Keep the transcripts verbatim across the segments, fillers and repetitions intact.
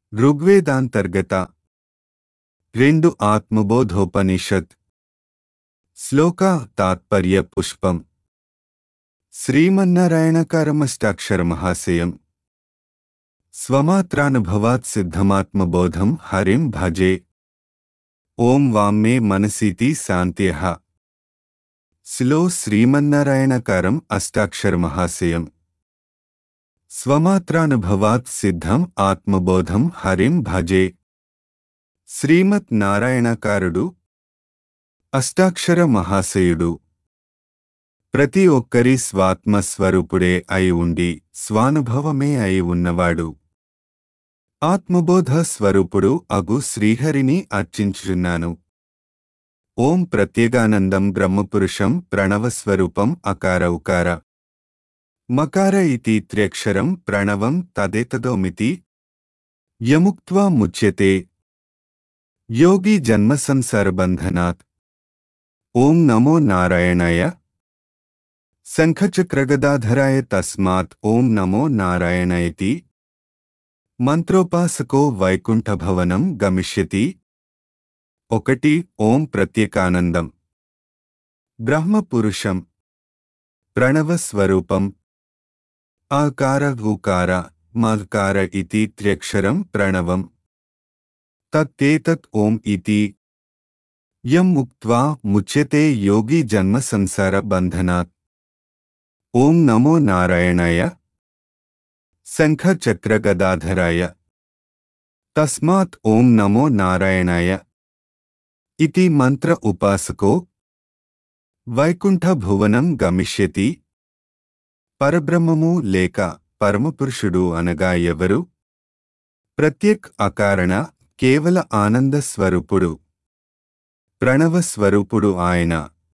ఋగ్వేదాంతర్గత రెండు ఆత్మబోధోపనిషత్ శ్లోక తాత్పర్య పుష్పం శ్రీమన్నారాయణకారమష్టాక్షరమహాశయం స్వమాత్రానుభవాత్ సిద్ధమాత్మబోధం హరిం భజే ఓం వామ్మే మనసీతి శాంత్యః శ్లో శ్రీమన్నారాయణకారం అష్టాక్షరమహాశయం స్వమాత్రానుభవాత్ సిద్ధం ఆత్మబోధం హరిం భజే శ్రీమత్ నారాయణకారుడు అష్టాక్షర మహాశయుడు ప్రతి ఒక్కరి స్వాత్మస్వరూపుడే అయి ఉండి స్వానుభవమే అయి ఉన్నవాడు ఆత్మబోధ స్వరూపుడు అగు శ్రీహరిని అర్చించుచున్నాను. ఓం ప్రత్యేగానందం బ్రహ్మపురుషం ప్రణవస్వరూపం అకార ఉకార మకార ఇతి త్ర్యక్షరం ప్రణవం తదేతదోమితి యముక్త్వా ముచ్యతే యోగి జన్మ సంసారబంధనాత్. ఓం నమో నారాయణాయ శంఖచక్రగదాధరాయ తస్మాత్ ఓం నమో నారాయణయతి మంత్రోపాసకో వైకుంఠభవనం గమిష్యతి. ఒకటి ఓం ప్రత్యేకానందం బ్రహ్మపురుషం ప్రణవస్వరూపం ఆకార ఉకార మకార ఇతి త్ర్యక్షరం ప్రణవం తత్తేతత్ ఓం ఇతి యం ఉక్త్వా ముచ్యతే యోగి జన్మ సంసార బంధనాత్. ఓం నమో నారాయణాయ శంఖ చక్ర గదాధరాయ తస్మాత్ ఓం నమో నారాయణాయ ఇతి మంత్ర ఉపాసకో వైకుంఠ భువనం గమిష్యతి. పరబ్రహ్మము లేక పరమపురుషుడు అనగా ఎవరు? ప్రత్యేక్ అకారణ కేవల ఆనంద స్వరూపుడు, ప్రణవ స్వరూపుడు ఆయన.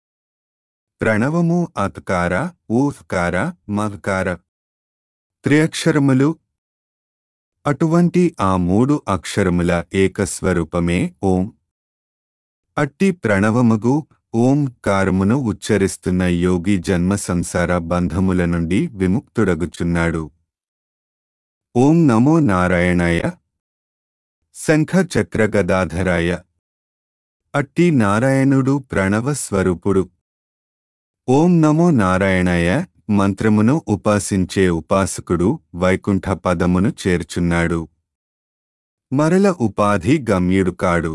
ప్రణవము అత్కార ఊత్కార మకార త్రియక్షరములు. అటువంటి ఆ మూడు అక్షరముల ఏకస్వరూపమే ఓం. అట్టి ప్రణవమగు ఓం కారమును ఉచ్చరిస్తున్న యోగి జన్మ సంసార బంధముల నుండి విముక్తుడగుచున్నాడు. ఓం నమో నారాయణాయ శంఖ చక్ర గదాధరాయ. అట్టి నారాయణుడు ప్రణవ స్వరూపుడు. ఓం నమో నారాయణాయ మంత్రమును ఉపాసించే ఉపాసకుడు వైకుంఠ పదమును చేర్చున్నాడు. మరల ఉపాధి గమ్యుడు కాడు.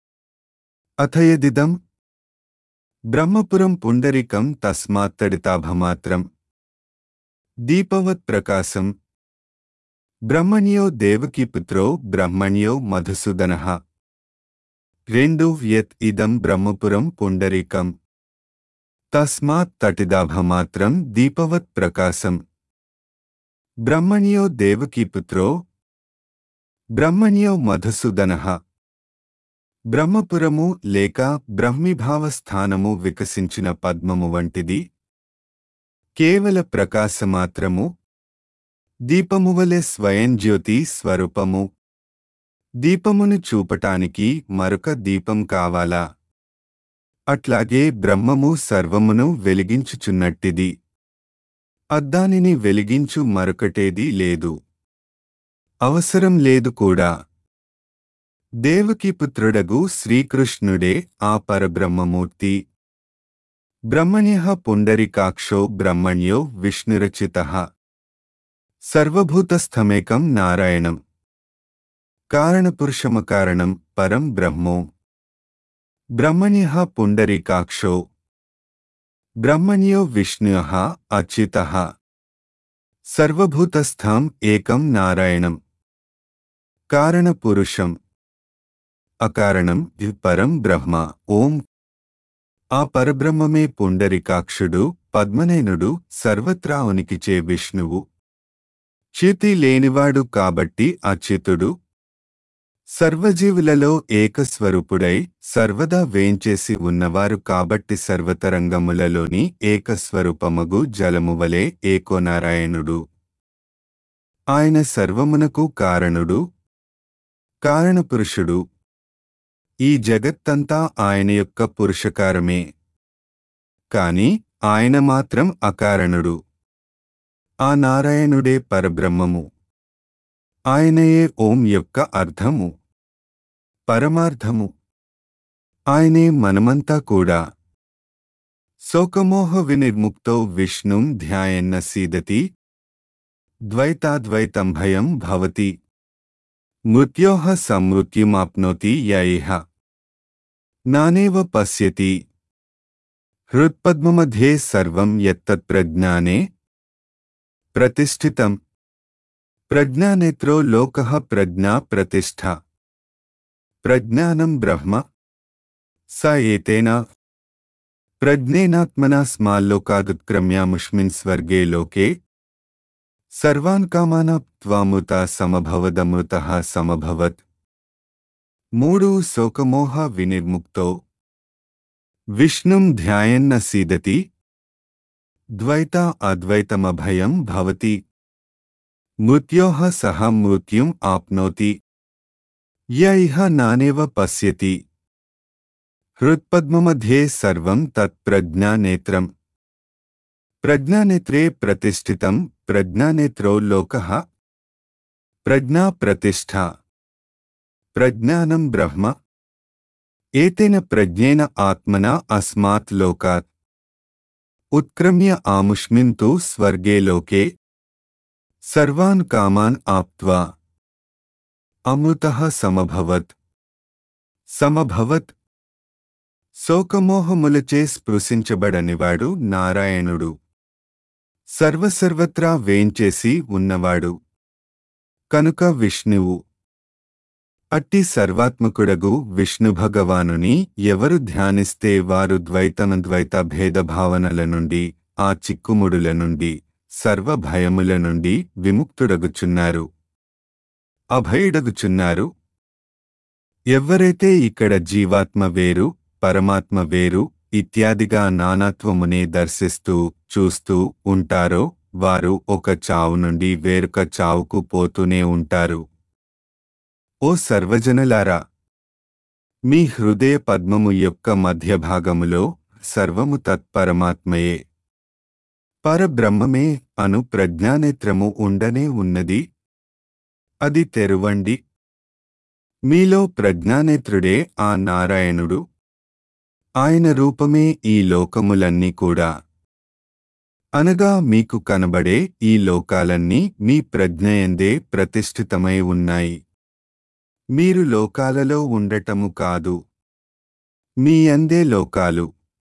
అథయదిదం బ్రహ్మపురం పుండరికం తస్మాత్తడితాభమాత్రం దీపవత్ ప్రకాశం బ్రహ్మణ్యో దేవకీపుత్రో బ్రహ్మణ్యో మధుసూదనః. రెండు యత్ ఇదం బ్రహ్మపురం పుండరీకం తస్మాత్ తటిదాభమాత్రం దీపవత్ ప్రకాశం బ్రహ్మణ్యో దేవకీపుత్రో బ్రహ్మణ్యో మధుసూదనః. బ్రహ్మపురము లేక బ్రహ్మీభావస్థానము వికసించిన పద్మము వంటిది. కేవల ప్రకాశమాత్రము. దీపమువలె స్వయం జ్యోతి స్వరూపము. దీపమును చూపటానికి మరొక దీపం కావాలా? అట్లాగే బ్రహ్మము సర్వమును వెలిగించుచున్నట్టిది. అద్దానిని వెలిగించు మరొకటేదీ లేదు, అవసరం లేదు కూడా. దేవకీపుత్రుడగు శ్రీకృష్ణుడే ఆ పరబ్రహ్మమూర్తి. బ్రహ్మణ్యః పుండరీకాక్షో బ్రహ్మణ్యో విష్ణురచితః. సర్వభూతస్థమేకం నారాయణం కారణపురుషమకారణం పరం బ్రహ్మో. బ్రహ్మణ్యః పుండరీకాక్షో బ్రహ్మణ్యో విష్ణుః అచ్యుతః. సర్వభూతస్థం ఏకం నారాయణం కారణపురుషం అకారణం పరం బ్రహ్మ. ఓం. ఆ పరబ్రహ్మమే పుండరీకాక్షుడు, పద్మనయనుడు, సర్వత్రా ఉనికిచే విష్ణువు. చ్యుతి లేనివాడు కాబట్టి అచ్యుతుడు. సర్వజీవులలో ఏకస్వరూపుడై సర్వదా వేంచేసి ఉన్నవారు కాబట్టి సర్వతరంగములలోని ఏకస్వరూపమగు జలమువలే ఏకోనారాయణుడు. ఆయన సర్వమునకు కారణుడు, కారణపురుషుడు. ఈ జగత్తంతా ఆయన యొక్క పురుషకారమే. కాని ఆయన మాత్రం అకారణుడు. ఆ నారాయణుడే పరబ్రహ్మము. ఆయనయే ఓం యొక్క అర్థము, పరమార్థము. ఆయనే మనమంతా కూడా. శోకమోహ వినిర్ముక్తో విష్ణుం ధ్యాయన్న సీదతి ద్వైతాద్వైతం భయం భవతి మృత్యోః సమృత్యుమాప్నోతి య ఇహ నానేవ పశ్యతి హృత్పద్మमध्ये సర్వం యత్తత్ ప్రజ్ఞానే ప్రతిష్ఠితం. ప్రజ్ఞానేత్రో లోకః ప్రజ్ఞా ప్రతిష్ఠ. ప్రజ్ఞానం బ్రహ్మ స ఏతేన ప్రజ్ఞేనాత్మనా స్మాల్లోకాదుత్క్రమ్యాముష్మిన్ స్వర్గే లోకే సర్వాన్ కామానాప్త్వామృత సమభవదమృతః సమభవత్. మూడు శోకమోహ వినిర్ముక్తో విష్ణుం ధ్యాయన్న సీదతి ద్వైత అద్వైతమభయం భవతి మృత్యోః సహ మృత్యుం ఆప్నోతి య ఇహ నానేవ పశ్యతి హృత్పద్మमध्ये సర్వం తత్ ప్రజ్ఞానేత్రం. ప్రజ్ఞానేత్రే ప్రతిష్ఠితం. ప్రజ్ఞానేత్రో లోకః ప్రజ్ఞా ప్రతిష్ఠ. ప్రజ్ఞానం బ్రహ్మ ఏతేన ప్రజ్ఞేన ఆత్మనా అస్మాత్ లోకాత్ ఉత్క్రమ్య ఆముష్మిన్ తు స్వర్గే లోకే సర్వాన్ కామాన్ ఆప్త్వా అమృతః సమభవత్. సమభవత్. శోకమోహములచే స్పృశించబడనివాడు నారాయణుడు. సర్వసర్వత్రా వేంచేసి ఉన్నవాడు కనుక విష్ణువు. అట్టి సర్వాత్మకుడగు విష్ణుభగవానుని ఎవరు ధ్యానిస్తే వారు ద్వైతమద్వైత భేదభావనల నుండి, ఆ చిక్కుముడుల నుండి, సర్వభయముల నుండి విముక్తుడగుచున్నారు, అభయుడగుచున్నారు. ఎవ్వరైతే ఇక్కడ జీవాత్మ వేరు, పరమాత్మ వేరు ఇత్యాదిగా నానాత్వమునే దర్శిస్తూ చూస్తూ ఉంటారో వారు ఒక చావు నుండి వేరొక చావుకు పోతూనే ఉంటారు. ఓ సర్వజనులారా, మీ హృదయ పద్మము యొక్క మధ్యభాగములో సర్వము తత్పరమాత్మయే, పరబ్రహ్మమే అను ప్రజ్ఞానేత్రము ఉండనే ఉన్నది. అది తెరువండి. మీలో ప్రజ్ఞానేత్రుడే ఆ నారాయణుడు. ఆయన రూపమే ఈ లోకములన్నీ కూడా. అనగా మీకు కనబడే ఈ లోకాలన్నీ మీ ప్రజ్ఞయందే ప్రతిష్ఠితమై ఉన్నాయి. మీరు లోకాలలో ఉండటము కాదు, మీ యందే లోకాలు.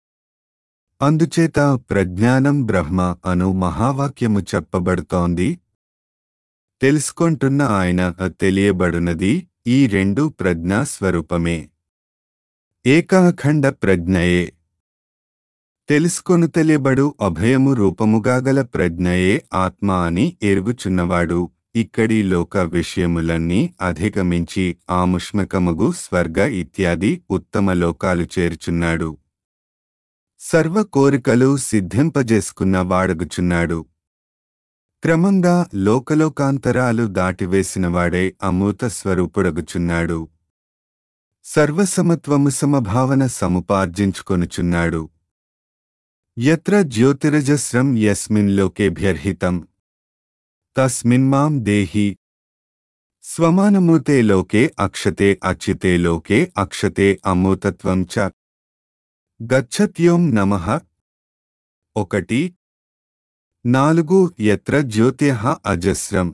అందుచేత ప్రజ్ఞానం బ్రహ్మ అను మహావాక్యము చెప్పబడుతోంది. తెలుసుకొంటున్న ఆయన తెలియబడునది ఈ రెండు ప్రజ్ఞా స్వరూపమే, ఏకాఖండ ప్రజ్ఞయే. తెలుసుకొను తెలియబడు అభయము రూపముగాగల ప్రజ్ఞయే ఆత్మ అని ఎరుగుచున్నవాడు ఇక్కడి లోక విషయములన్నీ అధిగమించి ఆముష్మకమగు స్వర్గ ఇత్యాది ఉత్తమ లోకాలు చేర్చున్నాడు. సర్వ కోరికలు సిద్ధింపజేసుకున్న వాడగుచున్నాడు. క్రమంగా లోకలోకాంతరాలు దాటివేసినవాడే అమృత స్వరూపుడగుచున్నాడు. సర్వసమత్వము సమభావన సముపార్జించుకొనుచున్నాడు. యత్ర జ్యోతిరజస్రం యస్మిన్ లోకేభ్యర్హితం తస్మిన్మాం దేహి స్వమానమూతే లోకే అక్షతే అచ్యుతే లోకే అక్షతే అమృతత్వం చ గచ్చత్యోం నమః. ఒకటి నాలుగు యత్ర జ్యోతిః అజస్రం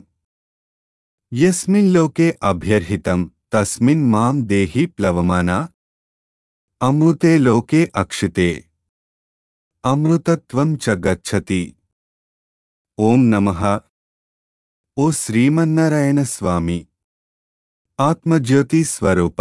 యస్మిన్ లోకే అభ్యర్హితం తస్మిన్ మాం దేహి ప్లవమానా అమృతే లోకే అక్షితే అమృతత్వం చ గచ్చతి. ఓం నమః. ఓ శ్రీమన్నారాయణ స్వామి, ఆత్మజ్యోతి స్వరూప,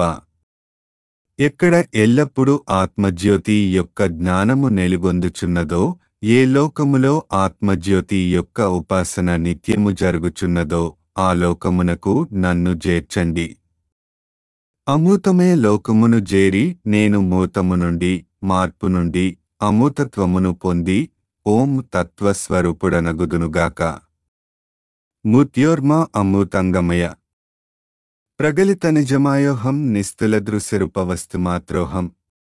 ఎక్కడ ఎల్లప్పుడూ ఆత్మజ్యోతి యొక్క జ్ఞానము నెలుగొందుచున్నదో, ఏ లోకములో ఆత్మజ్యోతి యొక్క ఉపాసన నిత్యము జరుగుచున్నదో ఆ లోకమునకు నన్ను చేర్చండి. అమృతమే లోకమును జేరి నేను మూతము నుండి, మార్పు నుండి అమృతత్వమును పొంది ఓం తత్వస్వరూపుడనగుదునుగాక. మృత్యోర్మా అమృతంగమయ ప్రగలిత నిజమాయోహం నిస్తులదృశ్యరూపవస్తుమాత్రోహం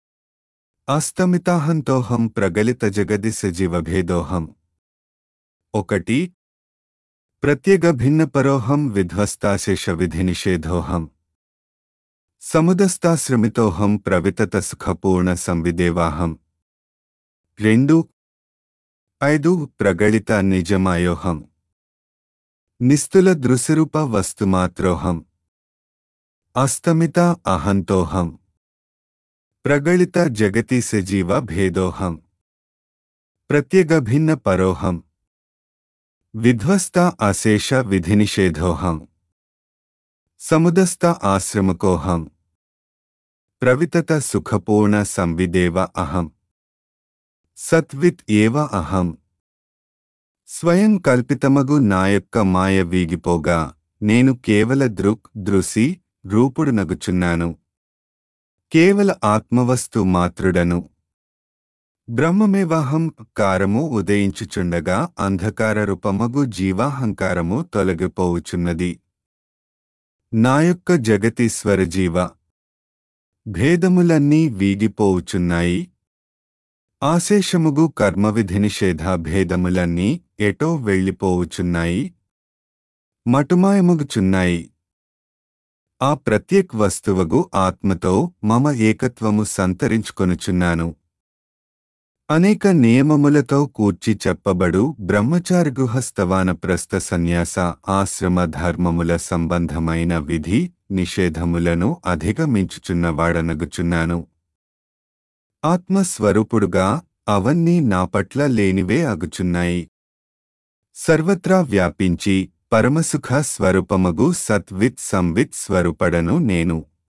అస్తమితాహంతోహం ప్రగలిత జగది సజీవభేదోహం. ఒకటి ప్రత్యేగభిన్నపరోహం విధ్వస్తాశేషవిధినిషేధోహం సముదస్తాశ్రమితోహం ప్రవితత సుఖపూర్ణ సంవిదేవాహం. రెండు ఐదు ప్రగళిత నిజమాయోహం నిస్తుల దృశరూప వస్తుమాత్రోహం అస్తమిత అహంతోహం ప్రగళిత జగతి సజీవ భేదోహం ప్రత్యేగభిన్న పరోహం విధ్వస్త అశేష విధినిషేధోహం సముదస్త ఆశ్రమకోహం ప్రవితత సుఖపూర్ణ సంవిదేవ అహం సత్విత్ ఏవ అహం. స్వయం కల్పితమగు నా యొక్క మాయ వీగిపోగా నేను కేవల దృక్ దృసి రూపుడునగుచున్నాను. కేవల ఆత్మవస్తు మాత్రుడను. బ్రహ్మమేవాహం. కారము ఉదయించుచుండగా అంధకార రూపమగు జీవాహంకారము తొలగిపోవుచున్నది. నా యొక్క జగతీశ్వర జీవ భేదములన్నీ వీగిపోవుచున్నాయి. ఆశేషముగు కర్మవిధినిషేధ భేదములన్నీ ఎటో వెళ్ళిపోవుచున్నాయి, మటుమాయముగుచున్నాయి. ఆ ప్రత్యేక్ వస్తువగు ఆత్మతో మమ ఏకత్వము సంతరించుకొనుచున్నాను. అనేక నియమములతో కూర్చి చెప్పబడు బ్రహ్మచారి గృహస్థవాన ప్రస్థ సన్యాస ఆశ్రమ ధర్మముల సంబంధమైన విధి నిషేధములను అధిగమించుచున్నవాడనగుచున్నాను. ఆత్మస్వరూపుడుగా అవన్నీ నా పట్ల లేనివే అగుచున్నాయి. సర్వత్రా వ్యాపించి పరమసుఖ స్వరూపమగు సత్విత్ సంవిత్ స్వరూపడను నేను.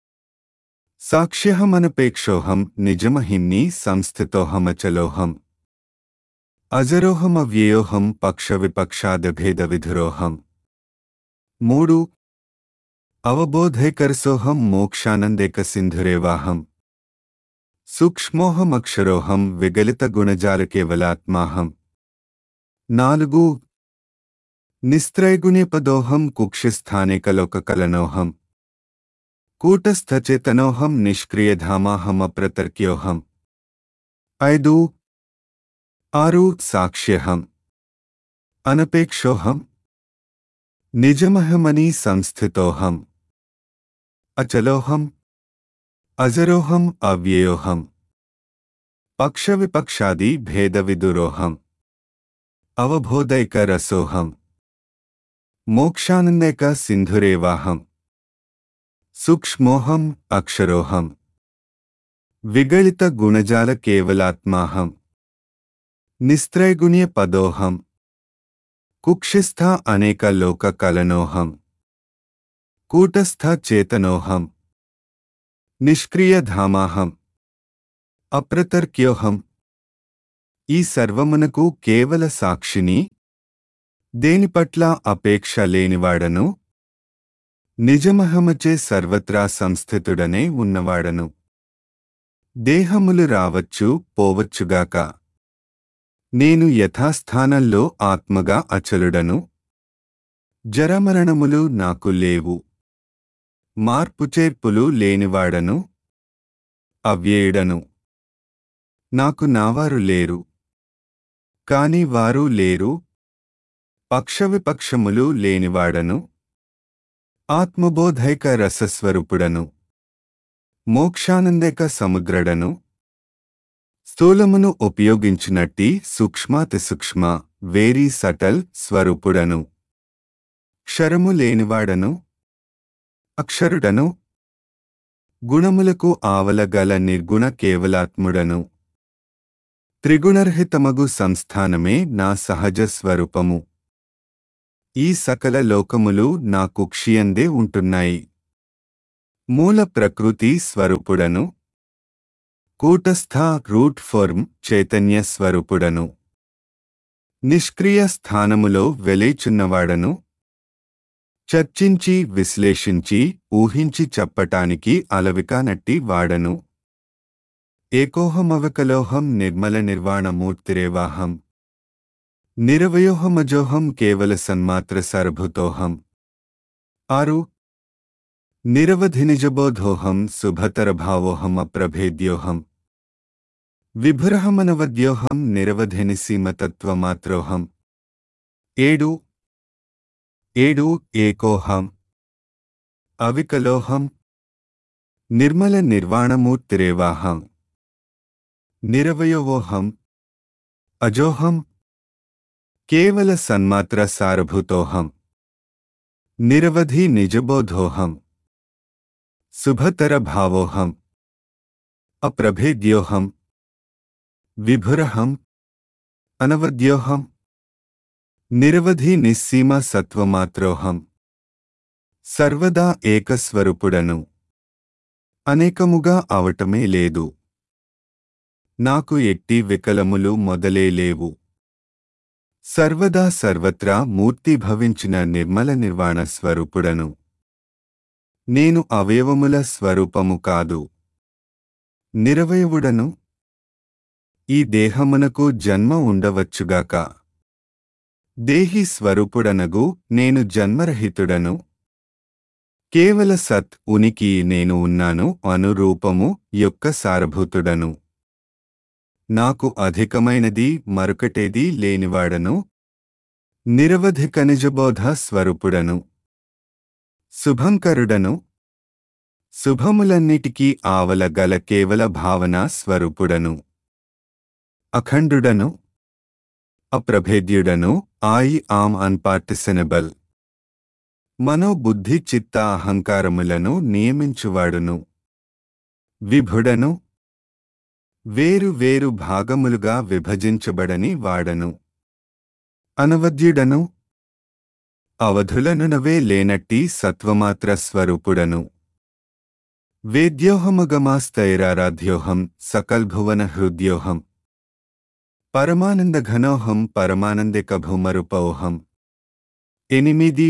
సాక్ష్యహమనపేక్షోహం నిజమహిమ్ని సంస్థితోహమచలోహం అజరోహమవ్యయోహం పక్షవిపక్షాదభేదవిధురోహం. మూడు అవబోధైకరసోహం మోక్షానందేక సింధురేవాహం సూక్ష్మోహమక్షరోహం విగలిత గుణజాలకేవలాత్మాహం. నాలుగు నిస్త్రైగుణ్యపదోహం కుక్షిస్థానేకలోకకలనోహం కూటస్థచేతనోహం నిష్క్రియధామాహమప్రతర్క్యోహం. ఐదు ఆరు సాక్ష్యహం అనపేక్షోహం నిజమహమని సంస్థితోహం అచలోహం అజరోహం అవ్యయోహం పక్షవిపక్షాది భేదవిదురోహం అవబోధైక రసోహం మోక్షానందైక సింధురేవాహం సూక్ష్మోహం అక్షరోహం విగళిత గుణజాల కేవలాత్మాహం నిస్త్రైగుణ్య పదోహం కుక్షిస్థ అనేక లోక కలనోహం కూటస్థ చేతనోహం నిష్క్రియధామాహం అప్రతర్క్యోహం. ఈ సర్వమునకు కేవల సాక్షిని, దేనిపట్ల అపేక్ష లేనివాడను, నిజమహమచే సర్వత్రా సంస్థితుడనే ఉన్నవాడను. దేహములు రావచ్చు పోవచ్చుగాక, నేను యథాస్థానంలో ఆత్మగా అచలుడను. జరమరణములు నాకు లేవు. మార్పుచేర్పులు లేనివాడను, అవ్యయుడను. నాకు నావారు లేరు, కాని వారు లేరు. పక్షవిపక్షములు లేనివాడను, ఆత్మబోధైక రసస్వరూపుడను, మోక్షానందైక సముద్రడను. స్థూలమును ఉపయోగించినట్టి సూక్ష్మాతి సూక్ష్మ వేరీ సటల్ స్వరూపుడను. క్షరము లేనివాడను, అక్షరుడను. గుణములకు ఆవలగల నిర్గుణ కేవలాత్ముడను. త్రిగుణరహితమగు సంస్థానమే నా సహజ స్వరూపము. ఈ సకల లోకములు నా కుక్షియందే ఉంటున్నాయి. మూల ప్రకృతి స్వరూపుడను. కూటస్థ రూట్ ఫార్మ్ చైతన్య స్వరూపుడను. నిష్క్రియ స్థానములో వెలేచున్నవాడను. చర్చించి విశ్లేషించి ఊహించి చెప్పటానికి అలవికానట్టి వాడను. ఏకోహమవకలోహం నిర్మల నిర్వాణమూర్తిరేవాహం నిరవయోహమజోహం కేవల సన్మాత్ర సరభుతోహం. ఆరు నిరవధినిజబోధోహం శుభతరభావోహం అప్రభేద్యోహం విభురహమనవద్యోహం నిరవధిని సీమతత్వమాత్రోహం. ఏడు ఏడు ఏకోహం అవికలోహం నిర్మల నిర్వాణమూర్తిరేవాహం నిరవయవోహం అజోహం కేవల సన్మాత్ర సారభూతోహం నిరవధి నిజబోధోహం శుభతర భావోహం అప్రభేద్యోహం విభురహం అనవద్యోహం నిరవధి నిస్సీమ సత్వమాత్రోహం సర్వదా ఏకస్వరూపుడను అనేకముగా అవటమే లేదు నాకు ఎట్టి వికలములు మొదలే లేవు సర్వదా సర్వత్రా మూర్తిభవించిన నిర్మల నిర్వాణ స్వరూపుడను నేను అవయవముల స్వరూపము కాదు నిరవయవుడను ఈ దేహమునకు జన్మ ఉండవచ్చుగాక దేహి స్వరూపుడనగు నేను జన్మరహితుడను కేవల సత్ ఉనికి నేను ఉన్నాను అనురూపము యొక్క సారభూతుడను నాకు అధికమైనది మరొకటేది లేనివాడను నిరవధిక నిజబోధ స్వరూపుడను శుభంకరుడను శుభములన్నిటికీ ఆవల గల కేవల భావనా స్వరూపుడను అఖండుడను అప్రభేద్యుడను ఆయి ఆమ్ అన్పార్టిసనబుల్ మనోబుద్ధి చిత్త అహంకారములను నియమించువాడును విభుడను వేరు వేరు భాగములుగా విభజించబడని వాడను అనవద్యుడను అవధులనునవే లేనట్టి సత్వమాత్ర స్వరూపుడను వేద్యోహమగమాస్తైరారాధ్యోహం సకల్భువన హృద్యోహం పరమానందఘనోహం పరమానందికభూమరుపౌహం ఎనిమిది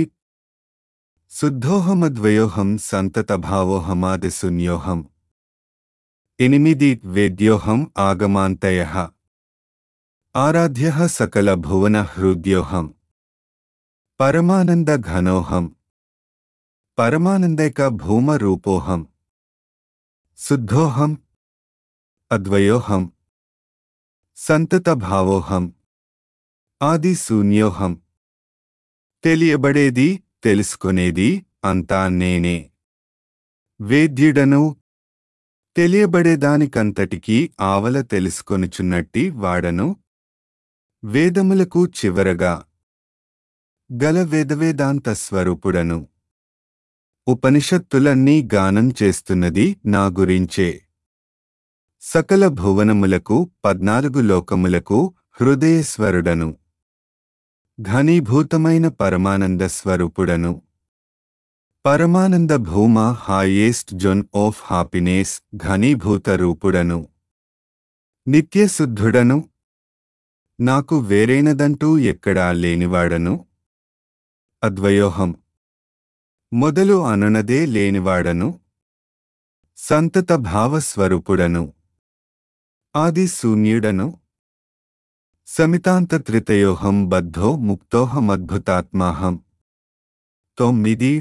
శుద్ధోహమద్వయోహం సంతతభావోహమాదిశూన్యోహం ఎనిమిది వేద్యోహం ఆగమాంతయః ఆరాధ్యః సకల భువన హృద్యోహం పరమానంద ఘనోహం పరమానందైక భూమరూపోహం శుద్ధోహం అద్వయోహం సంతత భావోహం ఆది శూన్యోహం తెలియబడేది తెలుసుకునేది అంతా నేనే వేద్యుడను తెలియబడేదానికంతటికీ ఆవల తెలుసుకొనుచున్నట్టి వాడను వేదములకు చివరగా గల వేదవేదాంత స్వరూపుడను ఉపనిషత్తులన్నీ గానం చేస్తున్నది నా గురించే సకల భువనములకు పద్నాలుగు లోకములకు హృదయేశ్వరుడను ఘనీభూతమైన పరమానంద స్వరూపుడను పరమానంద భూమ హైయెస్ట్ జోన్ ఆఫ్ హ్యాపీనెస్ ఘనీభూత రూపుడను నిత్యశుద్ధుడను నాకు వేరైనదంటూ ఎక్కడా లేనివాడను అద్వయోహం మొదలు అనునదే లేనివాడను సంతత భావస్వరూపుడను ఆది శూన్యుడను సమితాంత త్రితయోహం బద్ధో ముక్తోహమద్భుతాత్మాహం తొమ్మిది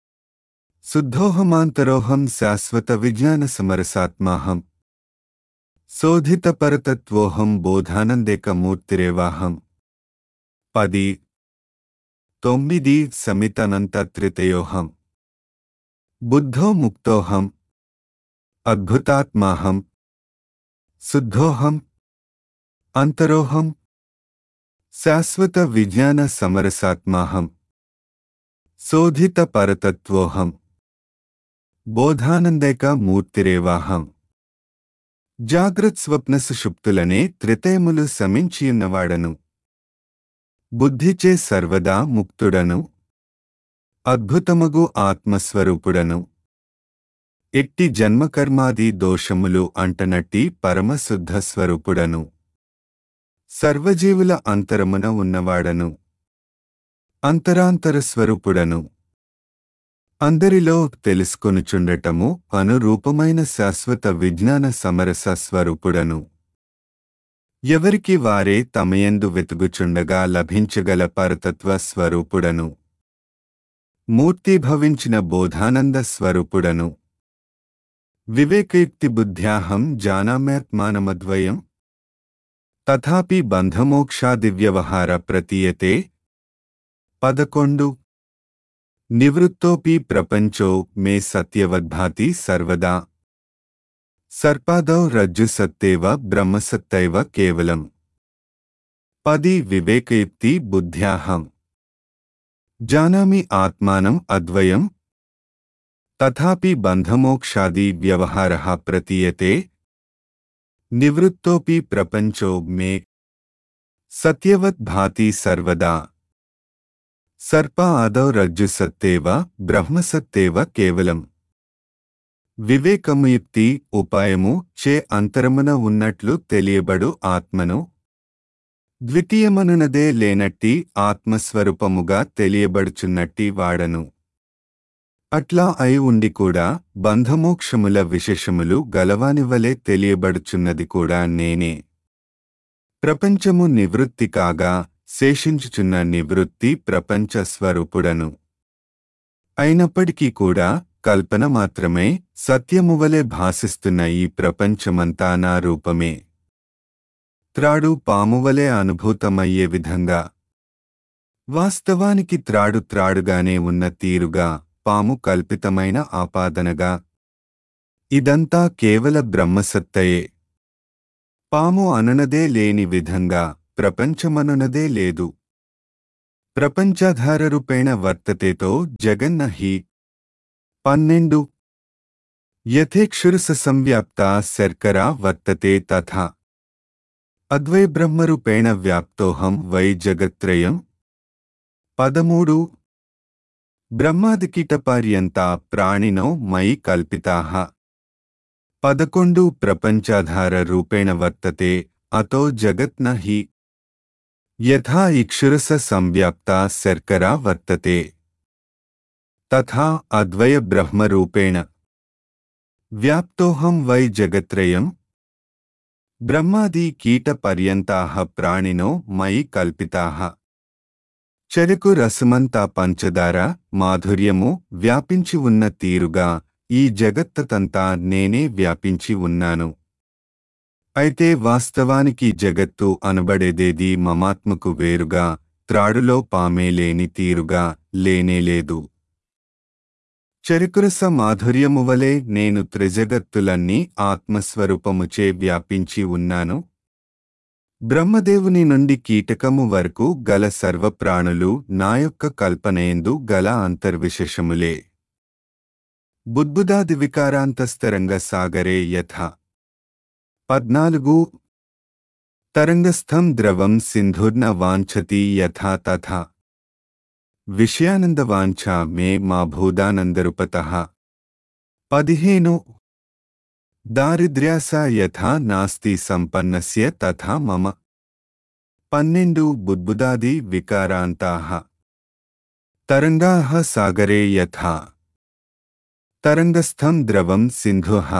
శుద్ధోహమాంతరోహం శాశ్వత విజ్ఞాన సమరసాత్మాహం శోధిత పరతత్వోహం బోధానందేక మూర్తిరేవాహం పది తొమ్మిది సమితనంత త్రితయోహం బుద్ధో ముక్తోహం అద్భుతాత్మాహం శుద్ధోహం అంతరోహం శాశ్వత విజ్ఞాన సమరసాత్మాహం శోధిత పరతత్వోహం బోధానందైక మూర్తిరేవాహం జాగ్రత్ స్వప్న సుషుప్తులనే త్రితయములు సమించియున్నవాడను బుద్ధిచే సర్వదా ముక్తుడను అద్భుతమగు ఆత్మస్వరూపుడను ఎట్టి జన్మకర్మాది దోషములు అంటనట్టి పరమశుద్ధ స్వరూపుడను సర్వజీవుల అంతరమున ఉన్నవాడను అంతరాంతర స్వరూపుడను అందరిలో తెలుసుకొనుచుండటము అనురూపమైన శాశ్వత విజ్ఞాన సమరస స్వరూపుడను ఎవరికి వారే తమయందు వెతుకుచుండగా లభించగల పరతత్వ స్వరూపుడను మూర్తిభవించిన బోధానంద స్వరూపుడను వివేకయుక్తి బుద్ధ్యాహం జానామ్యాత్మానమద్వయం తథాపి బంధమోక్షాదివ్యవహార ప్రతీయతే పదకొండు నివృత్తోపి ప్రపంచో మే సత్యవద్భాతి సర్వదా సర్పాదౌ రజ్జు సత్తేవ బ్రహ్మసత్తైవ కేవలం పది వివేకయుక్తి బుద్ధ్యాహం జానామి ఆత్మానం అద్వయం తథాపి బంధమోక్షాది వ్యవహారః ప్రతీయతే నివృత్తోపి ప్రపంచో మే సత్యవత్ భాతి సర్వదా సర్ప ఆదౌ రజ్జు సత్తేవ బ్రహ్మసత్తేవ కేవలం వివేకముయుక్తి ఉపాయము చే అంతరమున ఉన్నట్లు తెలియబడు ఆత్మను ద్వితీయమనునదే లేనట్టి ఆత్మస్వరూపముగా తెలియబడుచున్నట్టి వాడను. అట్లా అయి ఉండి కూడా బంధమోక్షముల విశేషములు గలవానివలే తెలియబడుచున్నది కూడా నేనే. ప్రపంచము నివృత్తి కాగా శేషించుచున్న నివృత్తి ప్రపంచ స్వరూపుడను. అయినప్పటికీ కూడా కల్పన మాత్రమే సత్యమువలే భాసిస్తున్న ఈ ప్రపంచమంతా నా రూపమే. త్రాడు పామువలే అనుభూతమయ్యే విధంగా వాస్తవానికి త్రాడు త్రాడుగానే ఉన్న తీరుగా పాము కల్పితమైన ఆపాదనగా ఇదంతా కేవల బ్రహ్మసత్తయే. పాము అనునదే లేని విధంగా ప్రపంచమనునదే లేదు. ప్రపంచాధారరూపేణ వర్తతేతో జగన్న హి. పన్నెండు యథేక్షురస సంవ్యాప్తా శర్కరా వర్తతే తథా అద్వైబ్రహ్మరూపేణ వ్యాప్తోహం వై జగత్రయం. పదమూడు బ్రహ్మాదికీటపర్యంతా ప్రాణినో మయి కల్పితాః. పదకొండు ప్రపంచాధార రూపేణ వర్తతే అతో జగత్ న హి. యథా ఇక్షురస సంవ్యాప్తా శర్కరా వర్తతే తథా అద్వయ బ్రహ్మరూపేణ వ్యాప్తోహం వై జగత్రయం. బ్రహ్మాది కీట పర్యంతాః ప్రాణినో మయి కల్పితాః. చెరకు రసమంతా పంచదార మాధుర్యము వ్యాపించి ఉన్న తీరుగా ఈ జగత్తతంతా నేనే వ్యాపించి ఉన్నాను. అయితే వాస్తవానికి జగత్తు అనబడేదేది మమాత్మకు వేరుగా త్రాడులో పామే లేని తీరుగా లేనేలేదు. చెరుకురస మాధుర్యమువలే నేను త్రిజగత్తులన్నీ ఆత్మస్వరూపముచే వ్యాపించి ఉన్నాను. బ్రహ్మదేవుని నుండి కీటకము వరకు గల సర్వప్రాణులు నా యొక్క కల్పనయందు గల అంతర్విశేషములే. బుద్బుదాది వికారాంతస్తరంగ సాగరే యథా. పద్నాలుగు తరంగస్థం ద్రవం సింధుర్న వాంఛతి యథా తథా విషయానందవాంఛా మే మా భూదానందరూపతః. పదిహేను దారిద్ర్యాస యథా నాస్తి సంపన్నస్య తథా మమ. పన్నెండు బుద్బుదాది వికారాంతాః తరంగాః సాగరే యథా తరంగస్థం ద్రవం సింధుః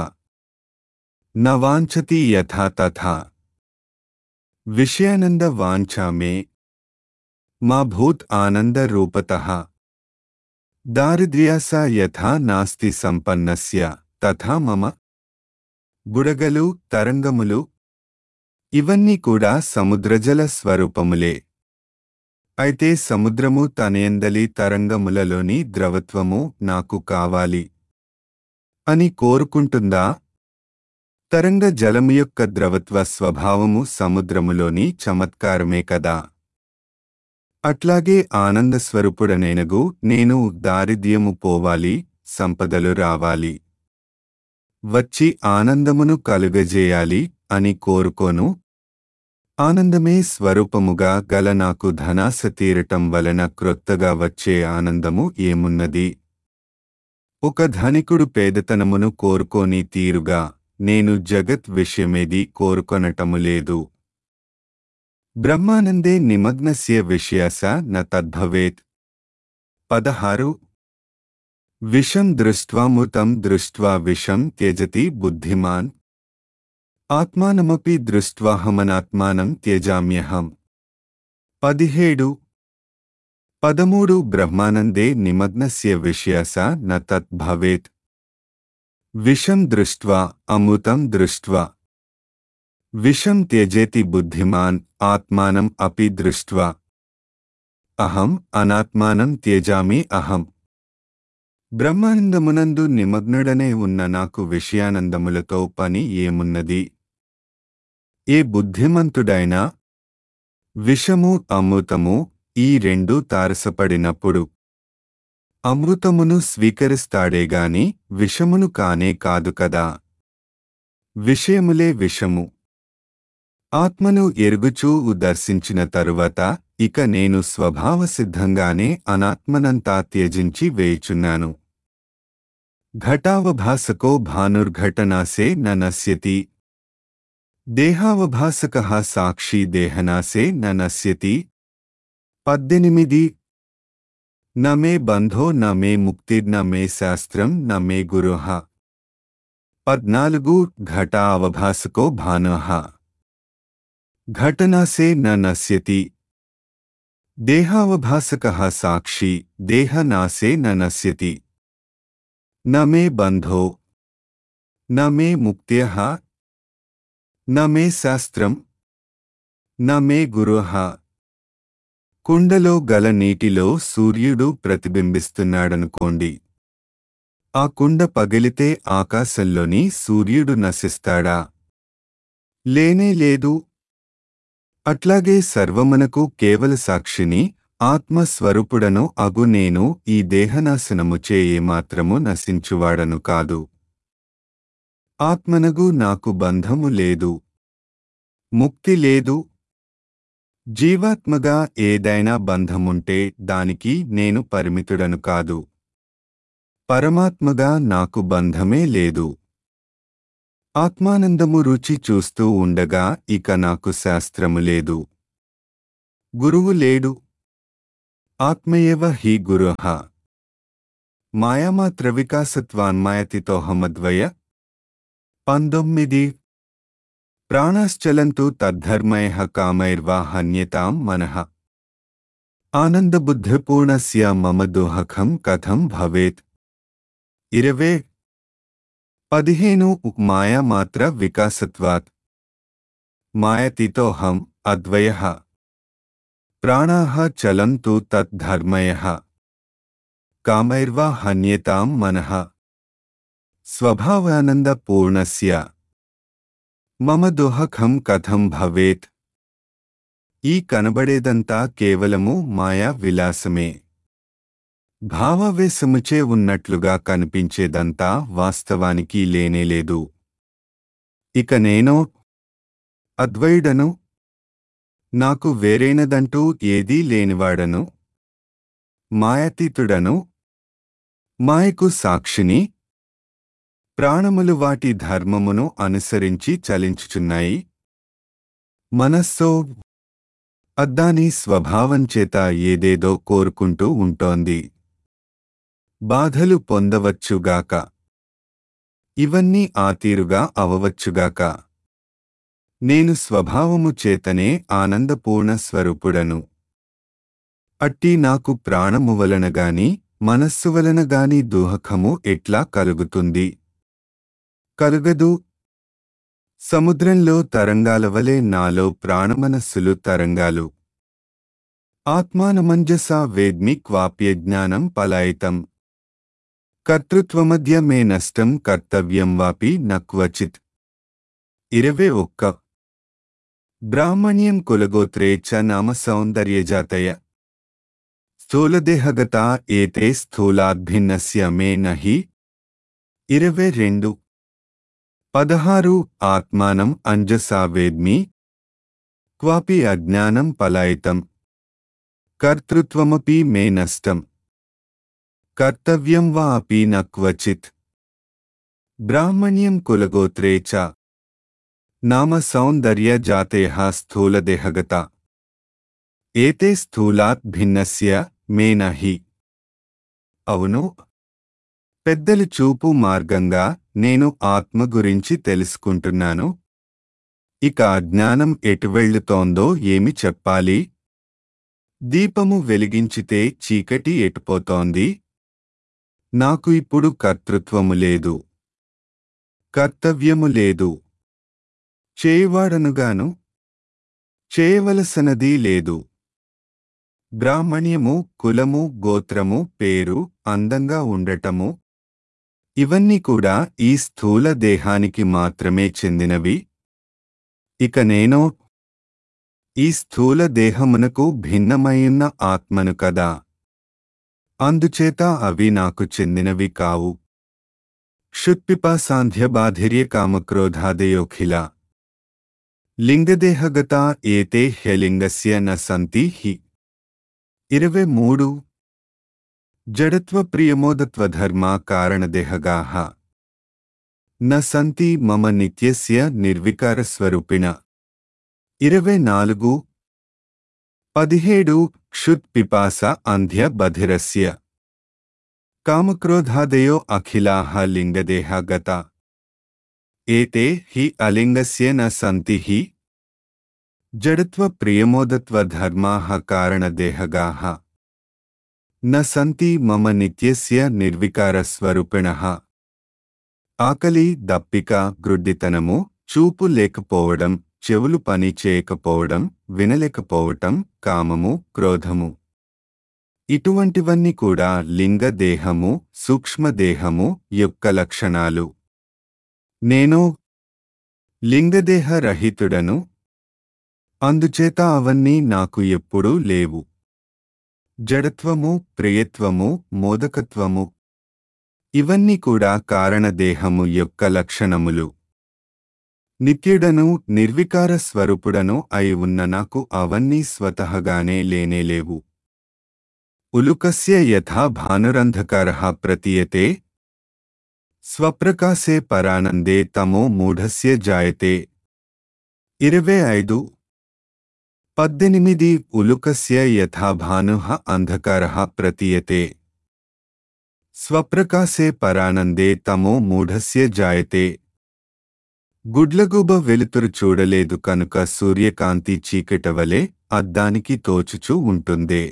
న వాంఛతి యథా తథా విషయానంద వాంఛా మే మా భూత్ ఆనంద రూపతః. దారిద్ర్యాస యథా నాస్తి సంపన్నస్య తథా మమ. బుడగలు తరంగములు ఇవన్నీ కూడా సముద్రజల స్వరూపములే. అయితే సముద్రము తనయందలి తరంగములలోని ద్రవత్వము నాకు కావాలి అని కోరుకుంటుందా? తరంగ జలము యొక్క ద్రవత్వ స్వభావము సముద్రములోని చమత్కారమే కదా. అట్లాగే ఆనందస్వరూపుడనైనగు నేను దారిద్ర్యము పోవాలి, సంపదలు రావాలి, వచ్చి ఆనందమును కలుగజేయాలి అని కోరుకోను. ఆనందమే స్వరూపముగా గల నాకు ధనాస తీరటం వలన క్రొత్తగా వచ్చే ఆనందము ఏమున్నది? ఒక ధనికుడు పేదతనమును కోరుకోని తీరుగా నేను జగత్ విషయమేది కోరుకొనటము లేదు. బ్రహ్మానందే నిమగ్నస్య విషయాస న తద్భవేత్. పదహారు విషం దృష్ట్వామృతం దృష్ట్వా విషం త్యజతి బుద్ధిమాన్. ఆత్మానమపి దృష్ట్వాహమనాత్మానం త్యజామ్యహం. పదిహేడు పదమూడు బ్రహ్మానందే నిమగ్నస్య విషయాస న తత్ భవేత్. విషం దృష్ట్వా అమృతం దృష్ట్వా విషం త్యజేతి బుద్ధిమాన్ ఆత్మానం అపి దృష్ట్వా అహం అనాత్మానం త్యజామి అహం. బ్రహ్మానందమునందు నిమగ్నుడనే ఉన్న నాకు విషయానందములతో పని ఏమున్నది? ఏ బుద్ధిమంతుడైనా విషము అమృతము ఈ రెండూ తారసపడినప్పుడు అమృతమును స్వీకరిస్తాడేగాని విషమును కానే కాదు కదా. విషయములే విషము. ఆత్మను ఎరుగుచూ దర్శించిన తరువాత ఇక నేను స్వభావసిద్ధంగానే అనాత్మనంతా త్యజించి వేయుచున్నాను. ఘటావభాసకో భానుర్ఘటనాసే న నశ్యతి. దేహావభాసకః సాక్షి దేహనాసే న నశ్యతి. పద్దెనిమిది న మే బంధో న మే ముక్తిర్న మే శాస్త్రం న మే గురుః. పద్నాలుగు ఘటా అవభాసకో భానుః ఘటనాసే న నశ్యతి. దేహావభాసకః సాక్షి దేహనాసే న నశ్యతి. న మే బంధో న మే ముక్త్యః న మే శాస్త్రం న మే గురుః. కుండలో గల నీటిలో సూర్యుడు ప్రతిబింబిస్తున్నాడనుకోండి. ఆ కుండ పగిలితే ఆకాశంలోని సూర్యుడు నశిస్తాడా? లేనే లేదు. అట్లాగే సర్వమునకు కేవల సాక్షిని ఆత్మస్వరూపుడను అగు నేను ఈ దేహనాశనముచే ఏమాత్రము నశించువాడను కాదు. ఆత్మనగు నాకు బంధము లేదు, ముక్తి లేదు. జీవాత్మగా ఏదైనా బంధముంటే దానికి నేను పరిమితుడను కాదు. పరమాత్మగా నాకు బంధమే లేదు. ఆత్మానందము రుచి చూస్తూ ఉండగా ఇక నాకు శాస్త్రము లేదు, గురువు లేడు. ఆత్మయేవ హి గురుః. మాయామాత్ర వికాసత్వాన్మాయతితోహమద్వయ. పంతొమ్మిది ప్రాణాశ్చలంతు తద్ధర్మైః కామైర్వా హన్యతాం మనః. ఆనందబుద్ధిపూర్ణస్య మమ దుఃఖం కథం భవేత్. ఇరవై పదిహేను మాయామాత్ర వికాసత్వాత్ మాయతితోహం అద్వయః. ప్రాణాః చలంతు తద్ధర్మయః కామైర్వా హన్యతాం మనః. స్వభావానందపూర్ణస్య మమ దుఃఖం కథం భవేత్. ఈ కనబడేదంతా కేవలము మాయా విలాసమే. భావావేశముచే ఉన్నట్లుగా కనిపించేదంతా వాస్తవానికి లేనేలేదు. ఇక నేనో అద్వయుడను, నాకు వేరైనదంటూ ఏదీ లేనివాడను, మాయాతీతుడను, మాయకు సాక్షిని. ప్రాణములు వాటి ధర్మమును అనుసరించి చలించుచున్నాయి. మనస్సో అద్దాని స్వభావంచేత ఏదేదో కోరుకుంటూ ఉంటోంది. బాధలు పొందవచ్చుగాక, ఇవన్నీ ఆతీరుగా అవవచ్చుగాక. నేను స్వభావము చేతనే ఆనందపూర్ణ స్వరూపుడను. అట్టి నాకు ప్రాణము వలనగాని మనస్సు వలనగాని దుఃఖము ఎట్లా కలుగుతుంది? కలుగదు. సముద్రంలో తరంగాల వలె నాలో ప్రాణమనస్సులు తరంగాలు. ఆత్మానమంజసా వేద్మి క్వాప్యజ్ఞానం పలాయితం. కర్తృత్వమధ్య మే నష్టం కర్తవ్యం వాపి నక్వచిత్. ఇరవై ఒక్క బ్రాహ్మణ్యం కులగోత్రే చ నామ సౌందర్యజాతయ. స్థూలదేహగతా ఏతే స్థూలాద్భిన్నస్య మే నహి. ఇరవై రెండు పదహారు ఆత్మానం అంజసా వేద్మి క్వాపి అజ్ఞానం పలాయితం. కర్తృత్వమపి మే నష్టం కర్తవ్యం వా అపి న క్వచిత్. బ్రాహ్మణ్యం కులగోత్రే చ నామ సౌందర్య జాతయః స్థూలదేహగతా ఏతే స్థూలాత్ భిన్నస్య మే నహి. అవును, పెద్దలు చూపు మార్గంగా నేను ఆత్మ గురించి తెలుసుకుంటున్నాను. ఇక అజ్ఞానం ఎటు వెళ్ళుతోందో ఏమి చెప్పాలి? దీపము వెలిగించితే చీకటి ఎటుపోతోంది? నాకు ఇప్పుడు కర్తృత్వము లేదు, కర్తవ్యము లేదు. చేయువాడనుగాను, చేయవలసనదీ లేదు. బ్రాహ్మణ్యము, కులము, గోత్రము, పేరు, అందంగా ఉండటము ఇవన్నీ కూడా ఈ స్థూల దేహానికి మాత్రమే చెందినవి. ఇక నేను ఈ స్థూల దేహమునకు భిన్నమైన ఆత్మను కదా, అందుచేత అవి నాకు చెందినవి కావు. క్షుత్పిపాసాంధ్యబాధిర్య కామక్రోధాదయోఖిల లింగదేహగతా ఏతే హ్యలింగస్య న సంతి హి. ఇరవై మూడు జడత్వ ప్రియమోదత్వధర్మా కారణదేహగాః న సంతి మమ నిత్యస్య నిర్వికారస్వరూపిణ. ఇరవై నాలుగు పదిహేడు క్షుత్ పిపాస అంధ్య బధిరస్య కామక్రోధాదయో అఖిలాః లింగదేహ గతా ఏతే హి అలింగస్య న సంతి హి. జడత్వ ప్రియమోదత్వ ధర్మాః కారణదేహగాః న సంతి మమ నిత్యస్య నిర్వికారస్వరూపిణః. ఆకలి, దప్పిక, గ్రుడ్డితనము, చూపు లేకపోవడం, చెవులు పని చేయకపోవడం, వినలేకపోవటం, కామము, క్రోధము ఇటువంటివన్నీ కూడా లింగ దేహము, సూక్ష్మదేహము యొక్క లక్షణాలు. నేను లింగదేహ రహితుడను, అందుచేత అవన్నీ నాకు ఎప్పుడూ లేవు. జడత్వము, ప్రియత్వము, మోదకత్వము ఇవన్నీ కూడా కారణదేహము యొక్క లక్షణములు. నిత్యుడను, నిర్వికార స్వరూపుడను అయి ఉన్న నాకు అవన్నీ స్వతహగానే లేనేలేవు. ఉలుకస్య యథా భానురంధకారః ప్రతీయతే స్వప్రకాశే పరానందే తమో మూఢస్య జాయతే. ఇరవై ఐదు పద్దెనిమిది ఉలుకస్య యథా భానుః అంధకారః ప్రతీయతే స్వప్రకాశే పరానందే తమో మూఢస్య జాయతే. గుడ్లగూబ వెలుతురు చూడలేదు కనుక సూర్యకాంతి చీకటవలే అద్దానికి తోచుచూ ఉంటుందే,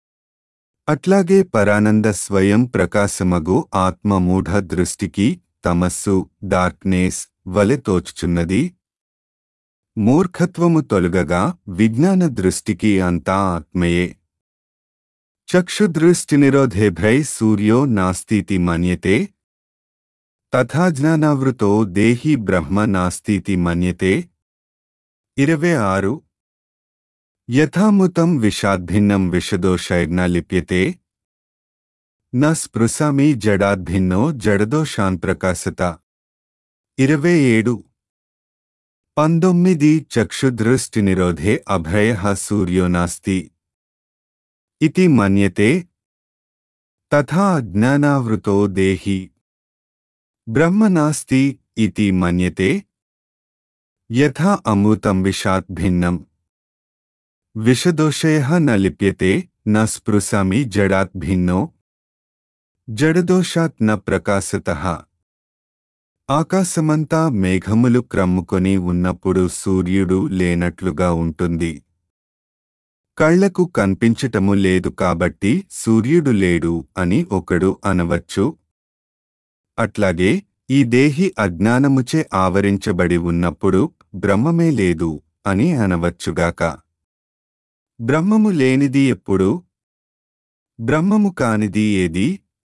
అట్లాగే పరానంద స్వయం ప్రకాశమగు ఆత్మ మూఢ దృష్టికి తమస్సు, డార్క్నెస్ వలె తోచుచున్నది. మూర్ఖత్వము తొలగగా విజ్ఞాన దృష్టికి అంతా ఆత్మయే. చక్షుదృష్టినిరోధేభ్రై సూర్యో నాస్తితి మన్యతే తథా జ్ఞానావృతో దేహి బ్రహ్మ నాస్తితి మన్యతే. ఇరవై ఆరు యథాముతం విషాద్భిన్నం విషదోషైర్న లిప్యతే న స్పృశామి జడాద్భిన్నో జడదోషాన్ ప్రకాశత. ఇరవై ఏడు పంతొమ్మిది చక్షుదృష్టినిరోధే అభ్రయః సూర్యో నాస్తి ఇతి మన్యతే తథా అజ్ఞానావృతో దేహి బ్రహ్మ నాస్తి ఇతి మన్యతే. యథా అమృతం విషాత్ భిన్నం విషదోషయః న లిప్యతే న స్పృశామి జడాత్ భిన్నో జడదోషాత్ న ప్రకాశతః. ఆకాశమంతా మేఘములు క్రమ్ముకొని ఉన్నప్పుడు సూర్యుడు లేనట్లుగా ఉంటుంది. కళ్లకు కనిపించటము లేదు కాబట్టి సూర్యుడు లేడు అని ఒకడు అనవచ్చు. అట్లాగే ఈ దేహి అజ్ఞానముచే ఆవరించబడి ఉన్నప్పుడు బ్రహ్మమే లేదు అని అనవచ్చుగాక. బ్రహ్మము లేనిది ఎప్పుడు? బ్రహ్మము కానిది ఏది?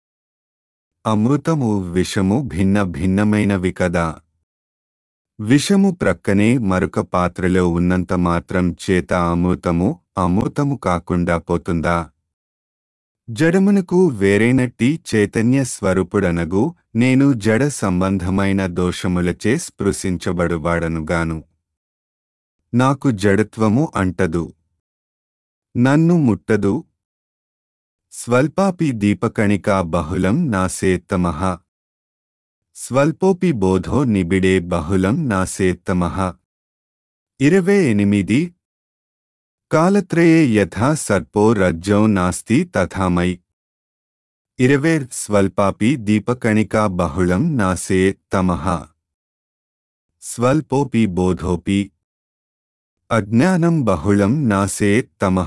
అమృతము, విషము భిన్న భిన్నమైనవి కదా. విషము ప్రక్కనే మరొక పాత్రలో ఉన్నంత మాత్రం చేత అమృతము అమృతము కాకుండా పోతుందా? జడమునకు వేరైనట్టి చైతన్య స్వరూపుడనగు నేను జడ సంబంధమైన దోషములచే స్పృశించబడువాడనుగాను. నాకు జడత్వము అంటదు, నన్ను ముట్టదు. స్వల్పాపి దీపకణికా బహుళం నాసేత్తమః స్వల్పోపి బోధో నిబిడే బహుళం నాసేత్తమః. ఇరవై ఎనిమిది కాలత్రయే యథా సర్పో రజ్జో నాస్తి తథా మయి. ఇరవై స్వల్పాపి దీపకణికా బహుళం నాసేత్తమః స్వల్పోపి బోధోపి అజ్ఞానం బహుళం నాసేత్తమః.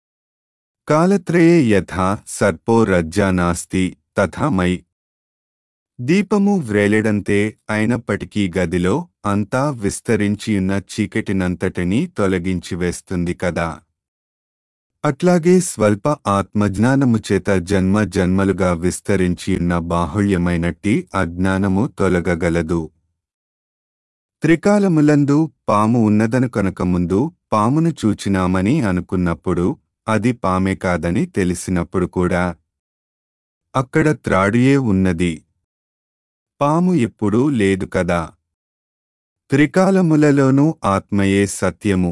కాలత్రయే యథా సర్పో రజ్జా నాస్తి తథా మయి. దీపము వ్రేలెడంతే అయినప్పటికీ గదిలో అంతా విస్తరించియున్న చీకటినంతటినీ తొలగించివేస్తుంది కదా. అట్లాగే స్వల్ప ఆత్మజ్ఞానము చేత జన్మ జన్మలుగా విస్తరించి ఉన్న బాహుళ్యమైనట్టి అజ్ఞానము తొలగగలదు. త్రికాలములందు పాము ఉన్నదను కనుక ముందు పామును చూచినామని అనుకున్నప్పుడు అది పామే కాదని తెలిసినప్పుడు కూడా అక్కడ త్రాడుయే ఉన్నది, పాము ఎప్పుడూ లేదు కదా. త్రికాలములలోనూ ఆత్మయే సత్యము.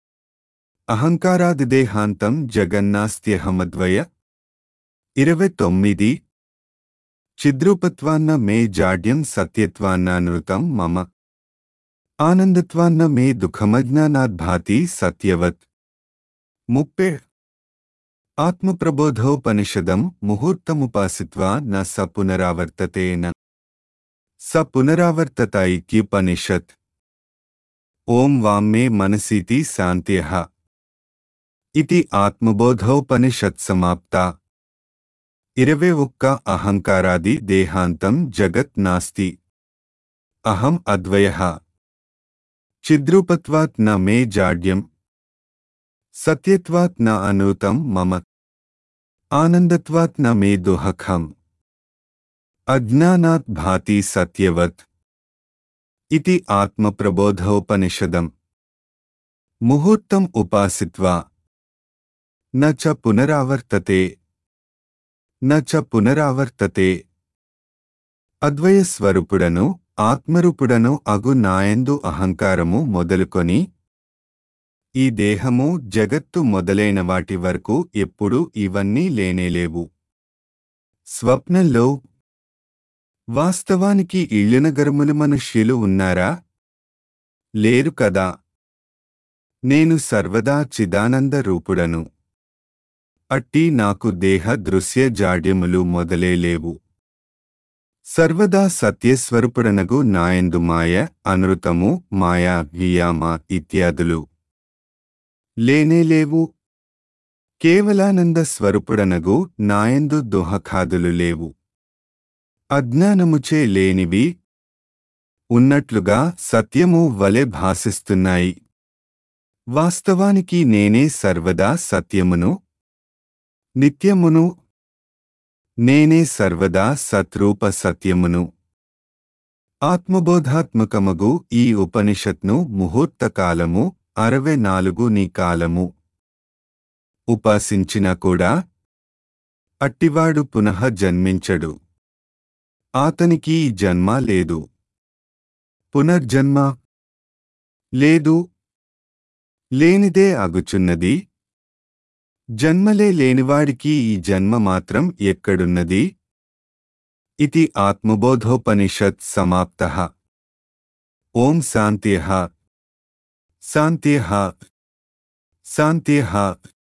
అహంకారాదిదేహాంతం జగన్నాస్త్యహమద్వయ. ఇరవై తొమ్మిది. చిద్రూపత్వాన్న మే జాడ్యం సత్యత్వాన్నానృతం మమ. ఆనందత్వాన్న మే దుఃఖమజ్ఞానాద్భాతి సత్యవత్. ముప్పై. ఆత్మప్రబోధోపనిషదం ముహూర్తముపాసిత్వా న స పునరావర్తతేన. స పునరావర్తత ఇత్యుపనిషత్. ఓం వామ్మే మనసీతి శాంత్యః ఇతి ఆత్మబోధోపనిషత్ సమాప్తా. ఇరవై ఒక్క. అహంకారాది దేహాంతం జగత్ నాస్తి. అహం అద్వయః. చిద్రూపత్వాత్ న మే జాడ్యం. సత్యత్వాత్ న అనూతం మమ. ఆనందత్వాత్ న మే దుఃఖం. అజ్ఞానాత్ భాతి సత్యవత్. ఇతి ఆత్మప్రబోధోపనిషదం. ముహూర్తం ఉపాసిత్వా న చ పునరావర్తతే. న చ పునరావర్తతే. అద్వయస్వరూపుడను ఆత్మరూపుడను అగు నాయందు అహంకారము మొదలుకొని ఈ దేహము జగత్తు మొదలైన వాటి వరకు ఎప్పుడూ ఇవన్నీ లేనేలేవు. స్వప్నంలో వాస్తవానికి ఇళ్ళునగరములు మనుష్యులు ఉన్నారా? లేరు కదా. నేను సర్వదా చిదానంద రూపుడను. అట్టి నాకు దేహ దృశ్య జాడ్యములు మొదలే లేవు. సర్వదా సత్యస్వరూపుడనగు నాయందు మాయ, అనృతము, మాయా, వియామ ఇత్యాదులు లేనేలేవు. కేవలానంద స్వరూపుడనగు నాయందు దుఃఖాదులు లేవు. అజ్ఞానముచే లేనివి ఉన్నట్లుగా సత్యము వలె భాసిస్తున్నాయి. వాస్తవానికి నేనే సర్వదా సత్యమును, నిత్యమును. నేనే సర్వదా సత్రూప సత్యమును. ఆత్మబోధాత్మకమగు ఈ ఉపనిషత్ను ముహూర్తకాలము, అరవై నాలుగు ని కాలము ఉపాసించినా కూడా అట్టివాడు పునః జన్మించడు. ఆతనికి జన్మ లేదు, పునర్జన్మ లేదు. లేనిదే అగుచున్నది. జన్మలే లేనివాడికి ఈ జన్మ మాత్రం ఎక్కడున్నది? ఇతి ఆత్మబోధోపనిషత్ సమాప్తః. ఓం శాంత్యః శాంత్యః శాంత్యః.